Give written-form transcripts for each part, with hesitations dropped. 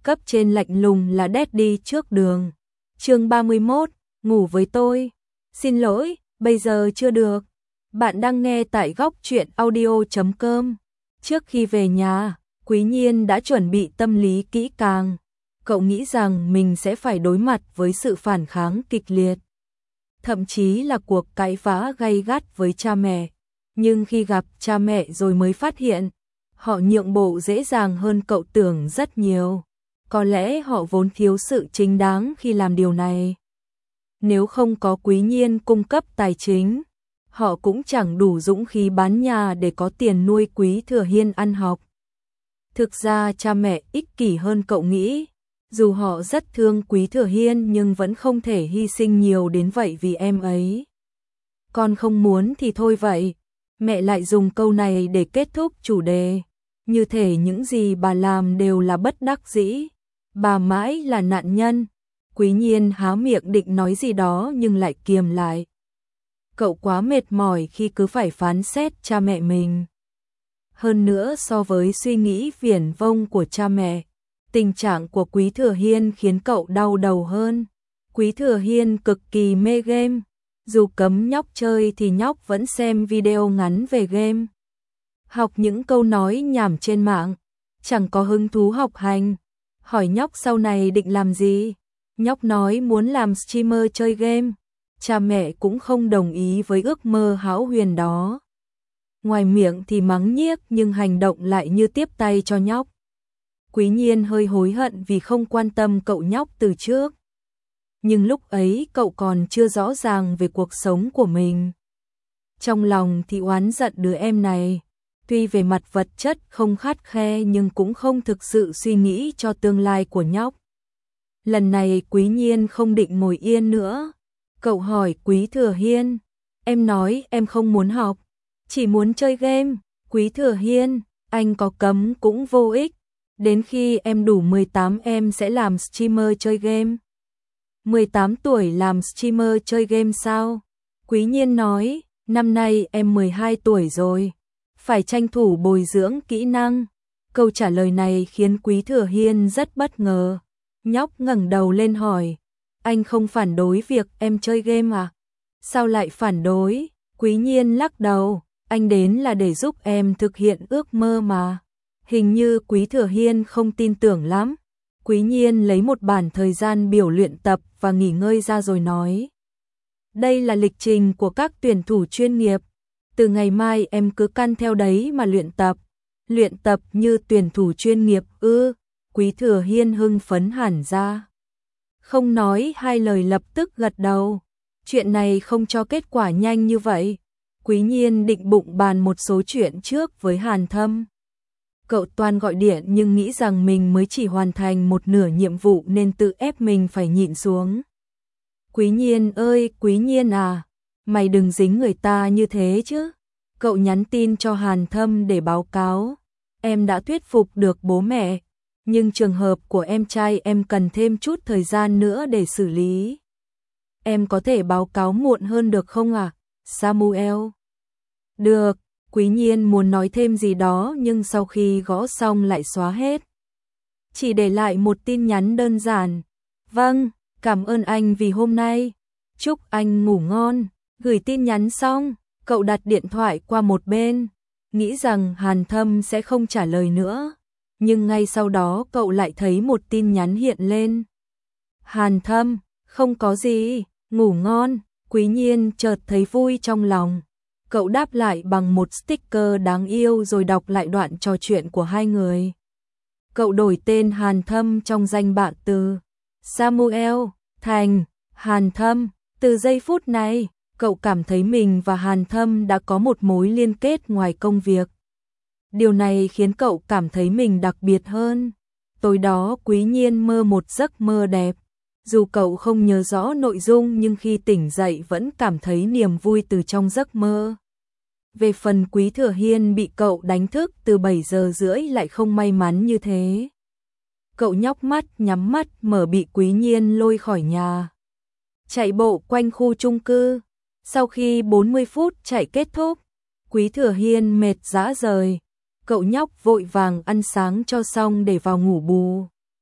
cấp trên lạnh lùng là daddy trước đường. Chương 31, ngủ với tôi. Xin lỗi, bây giờ chưa được. Bạn đang nghe tại góc truyện audio.com. Trước khi về nhà, Quý Nhiên đã chuẩn bị tâm lý kỹ càng. Cậu nghĩ rằng mình sẽ phải đối mặt với sự phản kháng kịch liệt, thậm chí là cuộc cãi vã gay gắt với cha mẹ. Nhưng khi gặp cha mẹ rồi mới phát hiện, họ nhượng bộ dễ dàng hơn cậu tưởng rất nhiều. Có lẽ họ vốn thiếu sự chính đáng khi làm điều này. Nếu không có Quý Nhiên cung cấp tài chính, họ cũng chẳng đủ dũng khí bán nhà để có tiền nuôi Quý Thừa Hiên ăn học. Thực ra cha mẹ ích kỷ hơn cậu nghĩ. Dù họ rất thương Quý Thừa Hiên nhưng vẫn không thể hy sinh nhiều đến vậy vì em ấy. Con không muốn thì thôi vậy. Mẹ lại dùng câu này để kết thúc chủ đề. Như thể những gì bà làm đều là bất đắc dĩ. Bà mãi là nạn nhân. Quý Nhiên há miệng định nói gì đó nhưng lại kiềm lại. Cậu quá mệt mỏi khi cứ phải phán xét cha mẹ mình. Hơn nữa so với suy nghĩ viển vông của cha mẹ, tình trạng của Quý Thừa Hiên khiến cậu đau đầu hơn. Quý Thừa Hiên cực kỳ mê game. Dù cấm nhóc chơi thì nhóc vẫn xem video ngắn về game. Học những câu nói nhảm trên mạng. Chẳng có hứng thú học hành. Hỏi nhóc sau này định làm gì. Nhóc nói muốn làm streamer chơi game. Cha mẹ cũng không đồng ý với ước mơ hão huyền đó. Ngoài miệng thì mắng nhiếc nhưng hành động lại như tiếp tay cho nhóc. Quý Nhiên hơi hối hận vì không quan tâm cậu nhóc từ trước. Nhưng lúc ấy cậu còn chưa rõ ràng về cuộc sống của mình. Trong lòng thì oán giận đứa em này. Tuy về mặt vật chất không khắt khe nhưng cũng không thực sự suy nghĩ cho tương lai của nhóc. Lần này Quý Nhiên không định ngồi yên nữa. Cậu hỏi Quý Thừa Hiên. Em nói em không muốn học, chỉ muốn chơi game. Quý Thừa Hiên, anh có cấm cũng vô ích. Đến khi em đủ 18 em sẽ làm streamer chơi game. 18 tuổi làm streamer chơi game sao? Quý Nhiên nói, năm nay em 12 tuổi rồi. Phải tranh thủ bồi dưỡng kỹ năng. Câu trả lời này khiến Quý Thừa Hiên rất bất ngờ. Nhóc ngẩng đầu lên hỏi, anh không phản đối việc em chơi game à? Sao lại phản đối? Quý Nhiên lắc đầu, anh đến là để giúp em thực hiện ước mơ mà. Hình như Quý Thừa Hiên không tin tưởng lắm. Quý Nhiên lấy một bản thời gian biểu luyện tập và nghỉ ngơi ra rồi nói. Đây là lịch trình của các tuyển thủ chuyên nghiệp. Từ ngày mai em cứ căn theo đấy mà luyện tập. Luyện tập như tuyển thủ chuyên nghiệp ư? Quý Thừa Hiên hưng phấn hẳn ra. Không nói hai lời lập tức gật đầu. Chuyện này không cho kết quả nhanh như vậy. Quý Nhiên định bụng bàn một số chuyện trước với Hàn Thâm. Cậu toàn gọi điện nhưng nghĩ rằng mình mới chỉ hoàn thành một nửa nhiệm vụ nên tự ép mình phải nhịn xuống. Quý Nhiên ơi, Quý Nhiên à, mày đừng dính người ta như thế chứ. Cậu nhắn tin cho Hàn Thâm để báo cáo. Em đã thuyết phục được bố mẹ, nhưng trường hợp của em trai em cần thêm chút thời gian nữa để xử lý. Em có thể báo cáo muộn hơn được không ạ, Samuel? Được. Quý Nhiên muốn nói thêm gì đó nhưng sau khi gõ xong lại xóa hết. Chỉ để lại một tin nhắn đơn giản. Vâng, cảm ơn anh vì hôm nay. Chúc anh ngủ ngon. Gửi tin nhắn xong, cậu đặt điện thoại qua một bên. Nghĩ rằng Hàn Thâm sẽ không trả lời nữa. Nhưng ngay sau đó cậu lại thấy một tin nhắn hiện lên. Hàn Thâm, không có gì, ngủ ngon. Quý Nhiên chợt thấy vui trong lòng. Cậu đáp lại bằng một sticker đáng yêu rồi đọc lại đoạn trò chuyện của hai người. Cậu đổi tên Hàn Thâm trong danh bạ từ Samuel thành Hàn Thâm. Từ giây phút này, cậu cảm thấy mình và Hàn Thâm đã có một mối liên kết ngoài công việc. Điều này khiến cậu cảm thấy mình đặc biệt hơn. Tối đó Quý Nhiên mơ một giấc mơ đẹp. Dù cậu không nhớ rõ nội dung nhưng khi tỉnh dậy vẫn cảm thấy niềm vui từ trong giấc mơ. Về phần Quý Thừa Hiên bị cậu đánh thức từ 7 giờ rưỡi lại không may mắn như thế. Cậu nhóc mắt nhắm mắt mở bị Quý Nhiên lôi khỏi nhà. Chạy bộ quanh khu chung cư. Sau khi 40 phút chạy kết thúc, Quý Thừa Hiên mệt rã rời. Cậu nhóc vội vàng ăn sáng cho xong để vào ngủ bù.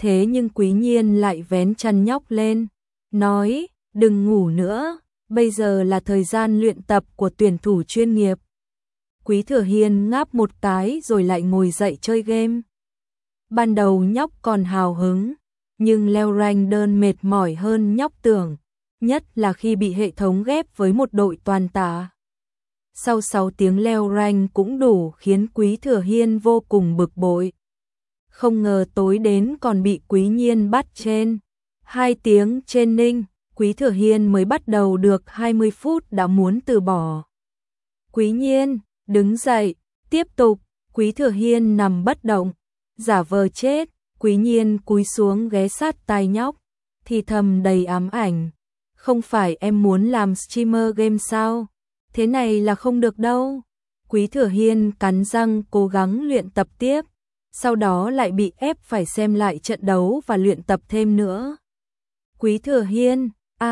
Thế nhưng Quý Nhiên lại vén chăn nhóc lên, nói, đừng ngủ nữa, bây giờ là thời gian luyện tập của tuyển thủ chuyên nghiệp. Quý Thừa Hiên ngáp một cái rồi lại ngồi dậy chơi game. Ban đầu nhóc còn hào hứng, nhưng leo rank đơn mệt mỏi hơn nhóc tưởng, nhất là khi bị hệ thống ghép với một đội toàn tả. Sau 6 tiếng leo rank cũng đủ khiến Quý Thừa Hiên vô cùng bực bội. Không ngờ tối đến còn bị Quý Nhiên bắt trên. 2 tiếng trên ninh, Quý Thừa Hiên mới bắt đầu được 20 phút đã muốn từ bỏ. Quý Nhiên, đứng dậy, tiếp tục, Quý Thừa Hiên nằm bất động, giả vờ chết, Quý Nhiên cúi xuống ghé sát tai nhóc, thì thầm đầy ám ảnh. Không phải em muốn làm streamer game sao? Thế này là không được đâu. Quý Thừa Hiên cắn răng cố gắng luyện tập tiếp, sau đó lại bị ép phải xem lại trận đấu và luyện tập thêm nữa. Quý Thừa Hiên,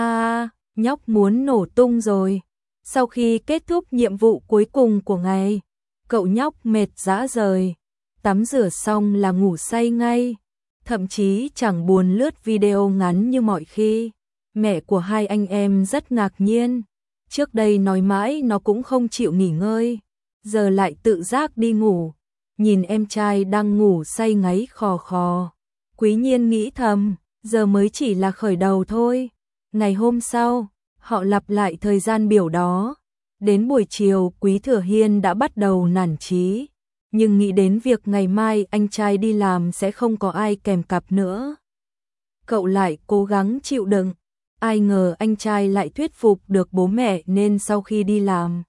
nhóc muốn nổ tung rồi. Sau khi kết thúc nhiệm vụ cuối cùng của ngày, cậu nhóc mệt rã rời, tắm rửa xong là ngủ say ngay, thậm chí chẳng buồn lướt video ngắn như mọi khi. Mẹ của hai anh em rất ngạc nhiên, trước đây nói mãi nó cũng không chịu nghỉ ngơi, giờ lại tự giác đi ngủ, nhìn em trai đang ngủ say ngáy khò khò. Quý Nhiên nghĩ thầm, giờ mới chỉ là khởi đầu thôi. Ngày hôm sau, họ lặp lại thời gian biểu đó. Đến buổi chiều Quý Thừa Hiên đã bắt đầu nản chí, nhưng nghĩ đến việc ngày mai anh trai đi làm sẽ không có ai kèm cặp nữa. Cậu lại cố gắng chịu đựng, ai ngờ anh trai lại thuyết phục được bố mẹ nên sau khi đi làm,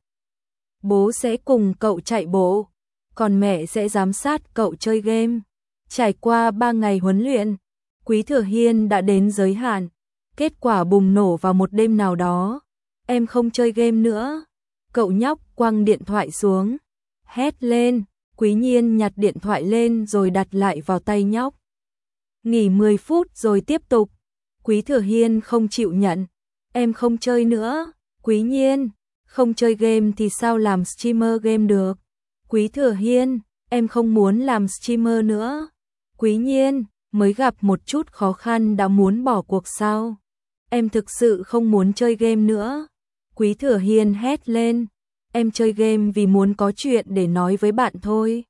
bố sẽ cùng cậu chạy bộ, còn mẹ sẽ giám sát cậu chơi game. Trải qua 3 ngày huấn luyện, Quý Thừa Hiên đã đến giới hạn, kết quả bùng nổ vào một đêm nào đó. Em không chơi game nữa. Cậu nhóc quăng điện thoại xuống, hét lên. Quý Nhiên nhặt điện thoại lên rồi đặt lại vào tay nhóc. Nghỉ 10 phút rồi tiếp tục. Quý Thừa Hiên không chịu nhận. Em không chơi nữa. Quý Nhiên, không chơi game thì sao làm streamer game được? Quý Thừa Hiên, em không muốn làm streamer nữa. Quý Nhiên, mới gặp một chút khó khăn đã muốn bỏ cuộc sao? Em thực sự không muốn chơi game nữa. Quý Thừa Hiên hét lên. Em chơi game vì muốn có chuyện để nói với bạn thôi.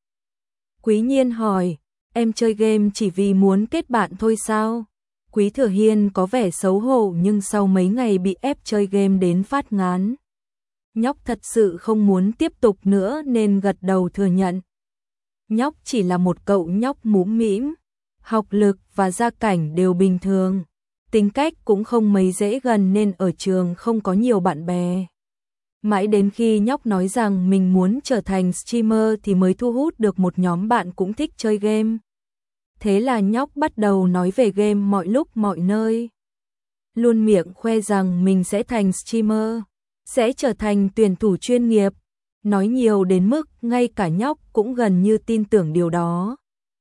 Quý Nhiên hỏi, em chơi game chỉ vì muốn kết bạn thôi sao? Quý Thừa Hiên có vẻ xấu hổ nhưng sau mấy ngày bị ép chơi game đến phát ngán, nhóc thật sự không muốn tiếp tục nữa nên gật đầu thừa nhận. Nhóc chỉ là một cậu nhóc mũm mĩm, học lực và gia cảnh đều bình thường, tính cách cũng không mấy dễ gần nên ở trường không có nhiều bạn bè. Mãi đến khi nhóc nói rằng mình muốn trở thành streamer thì mới thu hút được một nhóm bạn cũng thích chơi game. Thế là nhóc bắt đầu nói về game mọi lúc mọi nơi. Luôn miệng khoe rằng mình sẽ thành streamer, sẽ trở thành tuyển thủ chuyên nghiệp. Nói nhiều đến mức ngay cả nhóc cũng gần như tin tưởng điều đó.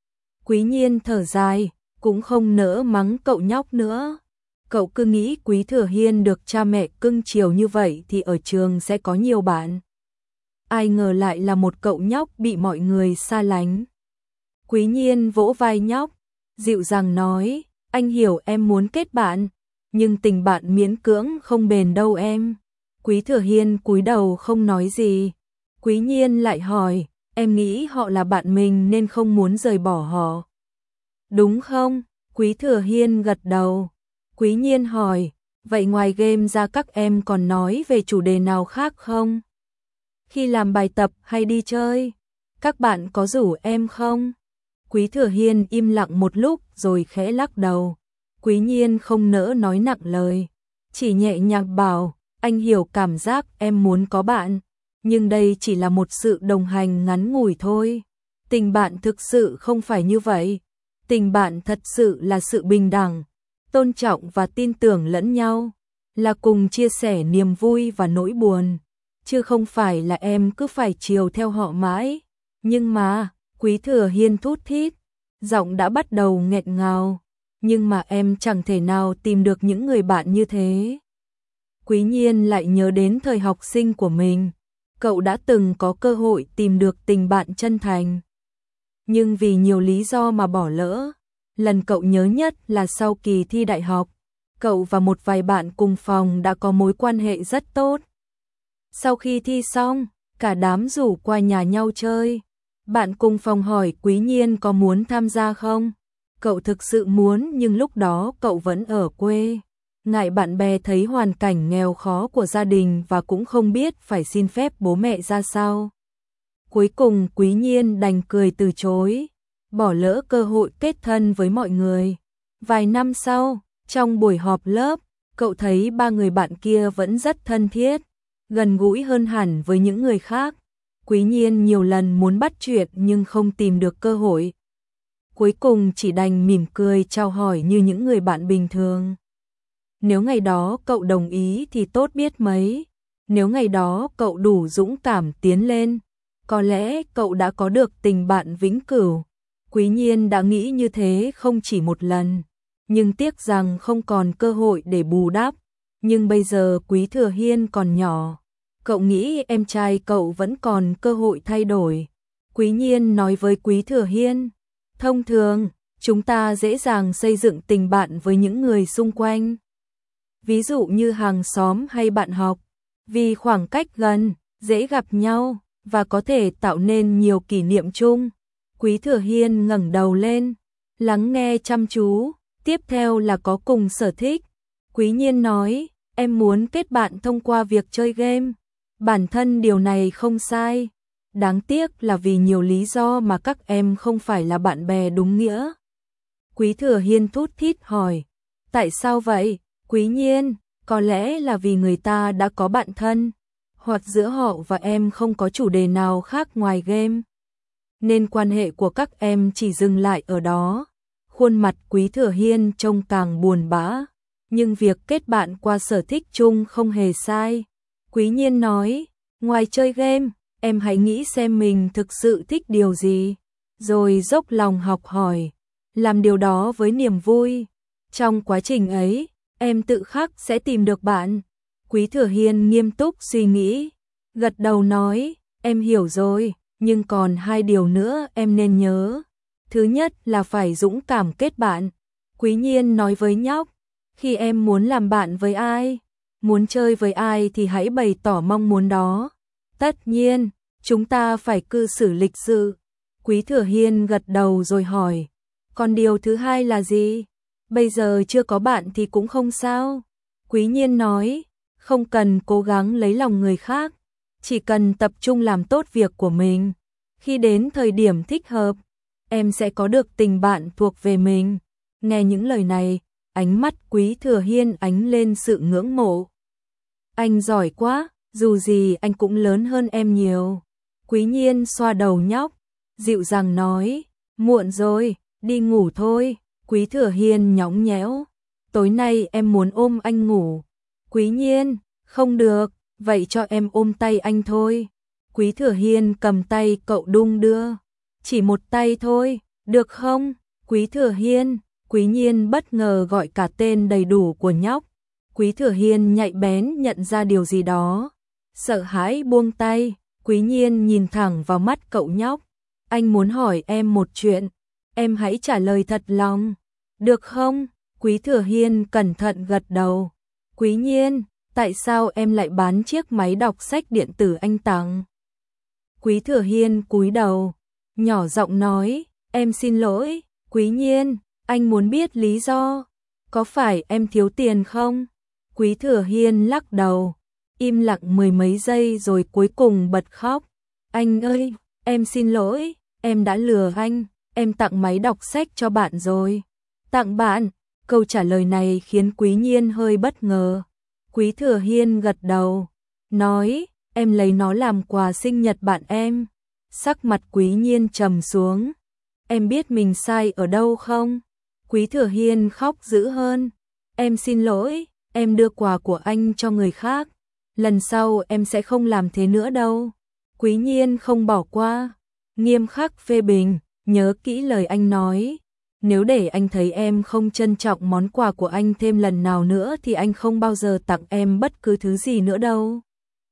Quý Nhiên thở dài, cũng không nỡ mắng cậu nhóc nữa. Cậu cứ nghĩ Quý Thừa Hiên được cha mẹ cưng chiều như vậy thì ở trường sẽ có nhiều bạn. Ai ngờ lại là một cậu nhóc bị mọi người xa lánh. Quý Nhiên vỗ vai nhóc, dịu dàng nói, anh hiểu em muốn kết bạn, nhưng tình bạn miễn cưỡng không bền đâu em. Quý Thừa Hiên cúi đầu không nói gì. Quý Nhiên lại hỏi, em nghĩ họ là bạn mình nên không muốn rời bỏ họ, đúng không? Quý Thừa Hiên gật đầu. Quý Nhiên hỏi, vậy ngoài game ra các em còn nói về chủ đề nào khác không? Khi làm bài tập hay đi chơi, các bạn có rủ em không? Quý Thừa Hiên im lặng một lúc rồi khẽ lắc đầu. Quý Nhiên không nỡ nói nặng lời, chỉ nhẹ nhàng bảo, anh hiểu cảm giác em muốn có bạn, nhưng đây chỉ là một sự đồng hành ngắn ngủi thôi. Tình bạn thực sự không phải như vậy. Tình bạn thật sự là sự bình đẳng, tôn trọng và tin tưởng lẫn nhau, là cùng chia sẻ niềm vui và nỗi buồn, chứ không phải là em cứ phải chiều theo họ mãi. Nhưng mà, Quý Thừa Hiên thút thít, giọng đã bắt đầu nghẹn ngào, nhưng mà em chẳng thể nào tìm được những người bạn như thế. Quý Nhiên lại nhớ đến thời học sinh của mình, cậu đã từng có cơ hội tìm được tình bạn chân thành, nhưng vì nhiều lý do mà bỏ lỡ. Lần cậu nhớ nhất là sau kỳ thi đại học, cậu và một vài bạn cùng phòng đã có mối quan hệ rất tốt. Sau khi thi xong, cả đám rủ qua nhà nhau chơi. Bạn cùng phòng hỏi Quý Nhiên có muốn tham gia không? Cậu thực sự muốn nhưng lúc đó cậu vẫn ở quê. Ngại bạn bè thấy hoàn cảnh nghèo khó của gia đình và cũng không biết phải xin phép bố mẹ ra sao. Cuối cùng Quý Nhiên đành cười từ chối, bỏ lỡ cơ hội kết thân với mọi người. Vài năm sau, trong buổi họp lớp, cậu thấy ba người bạn kia vẫn rất thân thiết, gần gũi hơn hẳn với những người khác. Quý Nhiên nhiều lần muốn bắt chuyện nhưng không tìm được cơ hội. Cuối cùng chỉ đành mỉm cười chào hỏi như những người bạn bình thường. Nếu ngày đó cậu đồng ý thì tốt biết mấy. Nếu ngày đó cậu đủ dũng cảm tiến lên, có lẽ cậu đã có được tình bạn vĩnh cửu. Quý Nhiên đã nghĩ như thế không chỉ một lần, nhưng tiếc rằng không còn cơ hội để bù đắp. Nhưng bây giờ Quý Thừa Hiên còn nhỏ, cậu nghĩ em trai cậu vẫn còn cơ hội thay đổi. Quý Nhiên nói với Quý Thừa Hiên, thông thường, chúng ta dễ dàng xây dựng tình bạn với những người xung quanh. Ví dụ như hàng xóm hay bạn học, vì khoảng cách gần, dễ gặp nhau, và có thể tạo nên nhiều kỷ niệm chung. Quý Thừa Hiên ngẩng đầu lên, lắng nghe chăm chú, tiếp theo là có cùng sở thích. Quý Nhiên nói, em muốn kết bạn thông qua việc chơi game. Bản thân điều này không sai. Đáng tiếc là vì nhiều lý do mà các em không phải là bạn bè đúng nghĩa. Quý Thừa Hiên thút thít hỏi, tại sao vậy? Quý Nhiên, có lẽ là vì người ta đã có bạn thân, hoặc giữa họ và em không có chủ đề nào khác ngoài game, nên quan hệ của các em chỉ dừng lại ở đó. Khuôn mặt Quý Thừa Hiên trông càng buồn bã, nhưng việc kết bạn qua sở thích chung không hề sai. Quý Nhiên nói, ngoài chơi game, em hãy nghĩ xem mình thực sự thích điều gì, rồi dốc lòng học hỏi, làm điều đó với niềm vui. Trong quá trình ấy, em tự khắc sẽ tìm được bạn. Quý Thừa Hiên nghiêm túc suy nghĩ, gật đầu nói, em hiểu rồi, nhưng còn hai điều nữa em nên nhớ. Thứ nhất là phải dũng cảm kết bạn. Quý Nhiên nói với nhóc, khi em muốn làm bạn với ai, muốn chơi với ai thì hãy bày tỏ mong muốn đó. Tất nhiên, chúng ta phải cư xử lịch sự. Quý Thừa Hiên gật đầu rồi hỏi, còn điều thứ hai là gì? Bây giờ chưa có bạn thì cũng không sao. Quý Nhiên nói, không cần cố gắng lấy lòng người khác, chỉ cần tập trung làm tốt việc của mình. Khi đến thời điểm thích hợp, em sẽ có được tình bạn thuộc về mình. Nghe những lời này, ánh mắt Quý Thừa Hiên ánh lên sự ngưỡng mộ. Anh giỏi quá, dù gì anh cũng lớn hơn em nhiều. Quý Nhiên xoa đầu nhóc, dịu dàng nói, muộn rồi, đi ngủ thôi. Quý Thừa Hiên nhõng nhẽo, tối nay em muốn ôm anh ngủ. Quý Nhiên, không được, vậy cho em ôm tay anh thôi. Quý Thừa Hiên cầm tay cậu đung đưa, chỉ một tay thôi, được không? Quý Thừa Hiên. Quý Nhiên bất ngờ gọi cả tên đầy đủ của nhóc. Quý Thừa Hiên nhạy bén nhận ra điều gì đó, sợ hãi buông tay. Quý Nhiên nhìn thẳng vào mắt cậu nhóc, anh muốn hỏi em một chuyện, em hãy trả lời thật lòng, được không? Quý Thừa Hiên cẩn thận gật đầu. Quý Nhiên, tại sao em lại bán chiếc máy đọc sách điện tử anh tặng? Quý Thừa Hiên cúi đầu, nhỏ giọng nói, em xin lỗi. Quý Nhiên, anh muốn biết lý do, có phải em thiếu tiền không? Quý Thừa Hiên lắc đầu, im lặng mười mấy giây rồi cuối cùng bật khóc. Anh ơi, em xin lỗi, em đã lừa anh, em tặng máy đọc sách cho bạn rồi. Tặng bạn? Câu trả lời này khiến Quý Nhiên hơi bất ngờ. Quý Thừa Hiên gật đầu, nói, em lấy nó làm quà sinh nhật bạn em. Sắc mặt Quý Nhiên trầm xuống, em biết mình sai ở đâu không? Quý Thừa Hiên khóc dữ hơn, em xin lỗi, em đưa quà của anh cho người khác, lần sau em sẽ không làm thế nữa đâu. Quý Nhiên không bỏ qua, nghiêm khắc phê bình, nhớ kỹ lời anh nói, nếu để anh thấy em không trân trọng món quà của anh thêm lần nào nữa thì anh không bao giờ tặng em bất cứ thứ gì nữa đâu.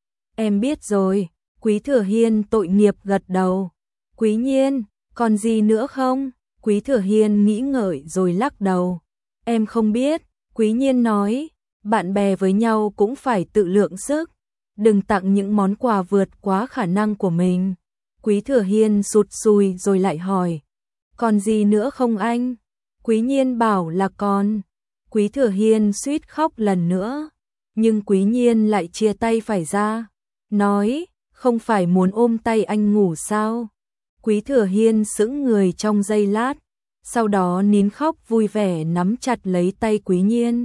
Em biết rồi. Quý Thừa Hiên tội nghiệp gật đầu. Quý Nhiên, còn gì nữa không? Quý Thừa Hiên nghĩ ngợi rồi lắc đầu. Em không biết, Quý Nhiên nói, bạn bè với nhau cũng phải tự lượng sức, đừng tặng những món quà vượt quá khả năng của mình. Quý Thừa Hiên sụt sùi rồi lại hỏi, còn gì nữa không anh? Quý Nhiên bảo là còn. Quý Thừa Hiên suýt khóc lần nữa, nhưng Quý Nhiên lại chia tay phải ra, nói, không phải muốn ôm tay anh ngủ sao? Quý Thừa Hiên sững người trong giây lát, sau đó nín khóc vui vẻ nắm chặt lấy tay Quý Nhiên.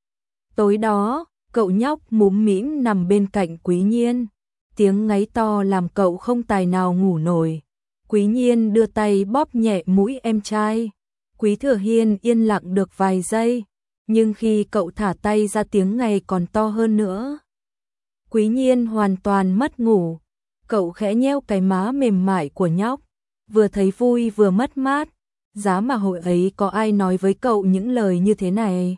Tối đó, cậu nhóc múm mĩm nằm bên cạnh Quý Nhiên, tiếng ngáy to làm cậu không tài nào ngủ nổi. Quý Nhiên đưa tay bóp nhẹ mũi em trai. Quý Thừa Hiên yên lặng được vài giây, nhưng khi cậu thả tay ra tiếng ngày còn to hơn nữa. Quý Nhiên hoàn toàn mất ngủ, cậu khẽ nheo cái má mềm mại của nhóc, vừa thấy vui vừa mất mát, giá mà hồi ấy có ai nói với cậu những lời như thế này.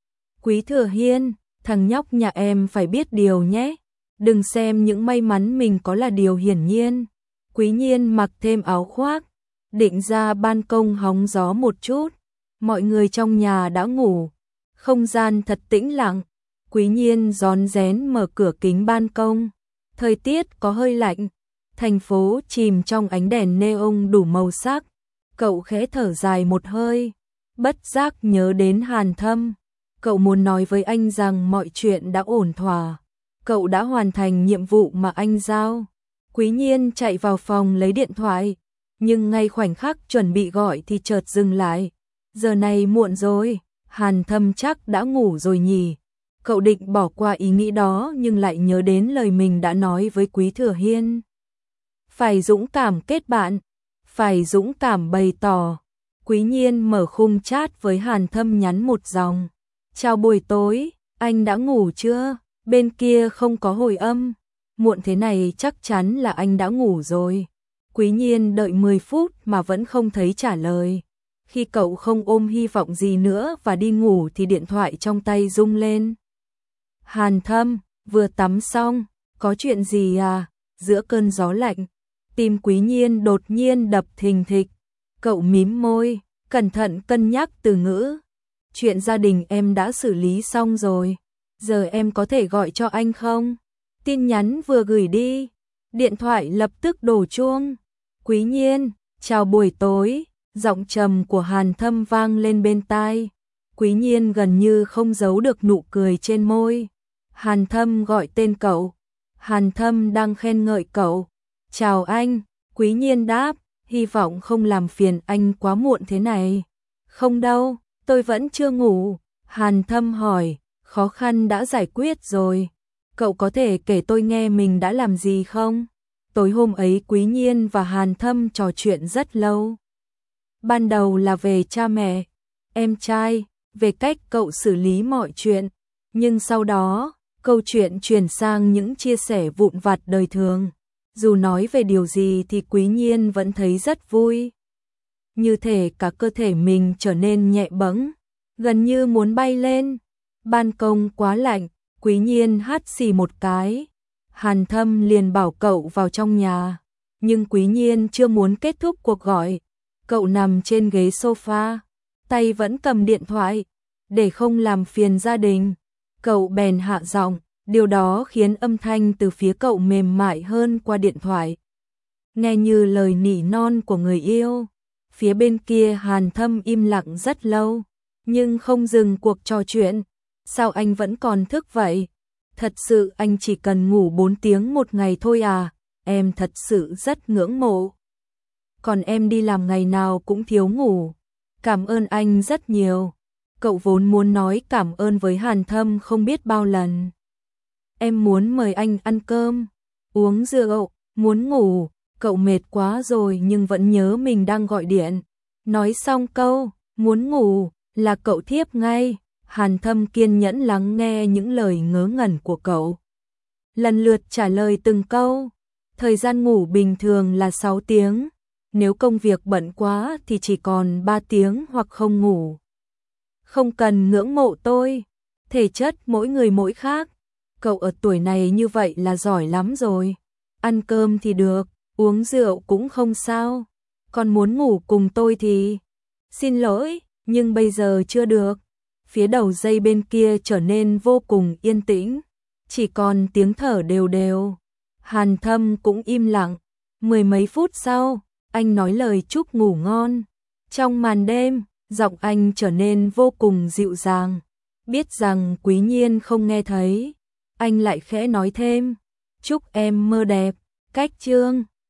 Quý Thừa Hiên, thằng nhóc nhà em phải biết điều nhé, đừng xem những may mắn mình có là điều hiển nhiên. Quý Nhiên mặc thêm áo khoác, định ra ban công hóng gió một chút, mọi người trong nhà đã ngủ, không gian thật tĩnh lặng. Quý Nhiên rón rén mở cửa kính ban công, thời tiết có hơi lạnh, thành phố chìm trong ánh đèn neon đủ màu sắc, cậu khẽ thở dài một hơi, bất giác nhớ đến Hàn Thâm. Cậu muốn nói với anh rằng mọi chuyện đã ổn thỏa, cậu đã hoàn thành nhiệm vụ mà anh giao. Quý Nhiên chạy vào phòng lấy điện thoại, nhưng ngay khoảnh khắc chuẩn bị gọi thì chợt dừng lại. Giờ này muộn rồi, Hàn Thâm chắc đã ngủ rồi nhỉ. Cậu định bỏ qua ý nghĩ đó nhưng lại nhớ đến lời mình đã nói với Quý Thừa Hiên. Phải dũng cảm kết bạn, phải dũng cảm bày tỏ. Quý Nhiên mở khung chat với Hàn Thâm nhắn một dòng. Chào buổi tối, anh đã ngủ chưa? Bên kia không có hồi âm. Muộn thế này chắc chắn là anh đã ngủ rồi. Quý Nhiên đợi 10 phút mà vẫn không thấy trả lời. Khi cậu không ôm hy vọng gì nữa và đi ngủ thì điện thoại trong tay rung lên. Hàn Thâm, vừa tắm xong, có chuyện gì à? Giữa cơn gió lạnh, tim Quý Nhiên đột nhiên đập thình thịch. Cậu mím môi, cẩn thận cân nhắc từ ngữ. Chuyện gia đình em đã xử lý xong rồi. Giờ em có thể gọi cho anh không? Tin nhắn vừa gửi đi, điện thoại lập tức đổ chuông. Quý Nhiên, chào buổi tối, giọng trầm của Hàn Thâm vang lên bên tai. Quý Nhiên gần như không giấu được nụ cười trên môi. Hàn Thâm gọi tên cậu. Hàn Thâm đang khen ngợi cậu. Chào anh, Quý Nhiên đáp, hy vọng không làm phiền anh quá muộn thế này. Không đâu, tôi vẫn chưa ngủ. Hàn Thâm hỏi, khó khăn đã giải quyết rồi. Cậu có thể kể tôi nghe mình đã làm gì không? Tối hôm ấy Quý Nhiên và Hàn Thâm trò chuyện rất lâu. Ban đầu là về cha mẹ, em trai, về cách cậu xử lý mọi chuyện. Nhưng sau đó, câu chuyện chuyển sang những chia sẻ vụn vặt đời thường. Dù nói về điều gì thì Quý Nhiên vẫn thấy rất vui. Như thể cả cơ thể mình trở nên nhẹ bẫng, gần như muốn bay lên. Ban công quá lạnh, Quý Nhiên hắt xì một cái. Hàn Thâm liền bảo cậu vào trong nhà. Nhưng Quý Nhiên chưa muốn kết thúc cuộc gọi. Cậu nằm trên ghế sofa, tay vẫn cầm điện thoại. Để không làm phiền gia đình, cậu bèn hạ giọng. Điều đó khiến âm thanh từ phía cậu mềm mại hơn qua điện thoại, nghe như lời nỉ non của người yêu. Phía bên kia Hàn Thâm im lặng rất lâu, nhưng không dừng cuộc trò chuyện. Sao anh vẫn còn thức vậy? Thật sự anh chỉ cần ngủ 4 tiếng một ngày thôi à? Em thật sự rất ngưỡng mộ. Còn em đi làm ngày nào cũng thiếu ngủ. Cảm ơn anh rất nhiều. Cậu vốn muốn nói cảm ơn với Hàn Thâm không biết bao lần. Em muốn mời anh ăn cơm, uống rượu, muốn ngủ. Cậu mệt quá rồi nhưng vẫn nhớ mình đang gọi điện. Nói xong câu muốn ngủ là cậu thiếp ngay. Hàn Thâm kiên nhẫn lắng nghe những lời ngớ ngẩn của cậu, lần lượt trả lời từng câu. Thời gian ngủ bình thường là 6 tiếng, nếu công việc bận quá thì chỉ còn 3 tiếng hoặc không ngủ. Không cần ngưỡng mộ tôi, thể chất mỗi người mỗi khác. Cậu ở tuổi này như vậy là giỏi lắm rồi. Ăn cơm thì được, uống rượu cũng không sao. Còn muốn ngủ cùng tôi thì Xin lỗi, nhưng bây giờ chưa được. Phía đầu dây bên kia trở nên vô cùng yên tĩnh, chỉ còn tiếng thở đều đều. Hàn Thâm cũng im lặng. 10 mấy phút sau, anh nói lời chúc ngủ ngon. Trong màn đêm, giọng anh trở nên vô cùng dịu dàng. Biết rằng Quý Nhiên không nghe thấy, anh lại khẽ nói thêm, chúc em mơ đẹp. Cách chương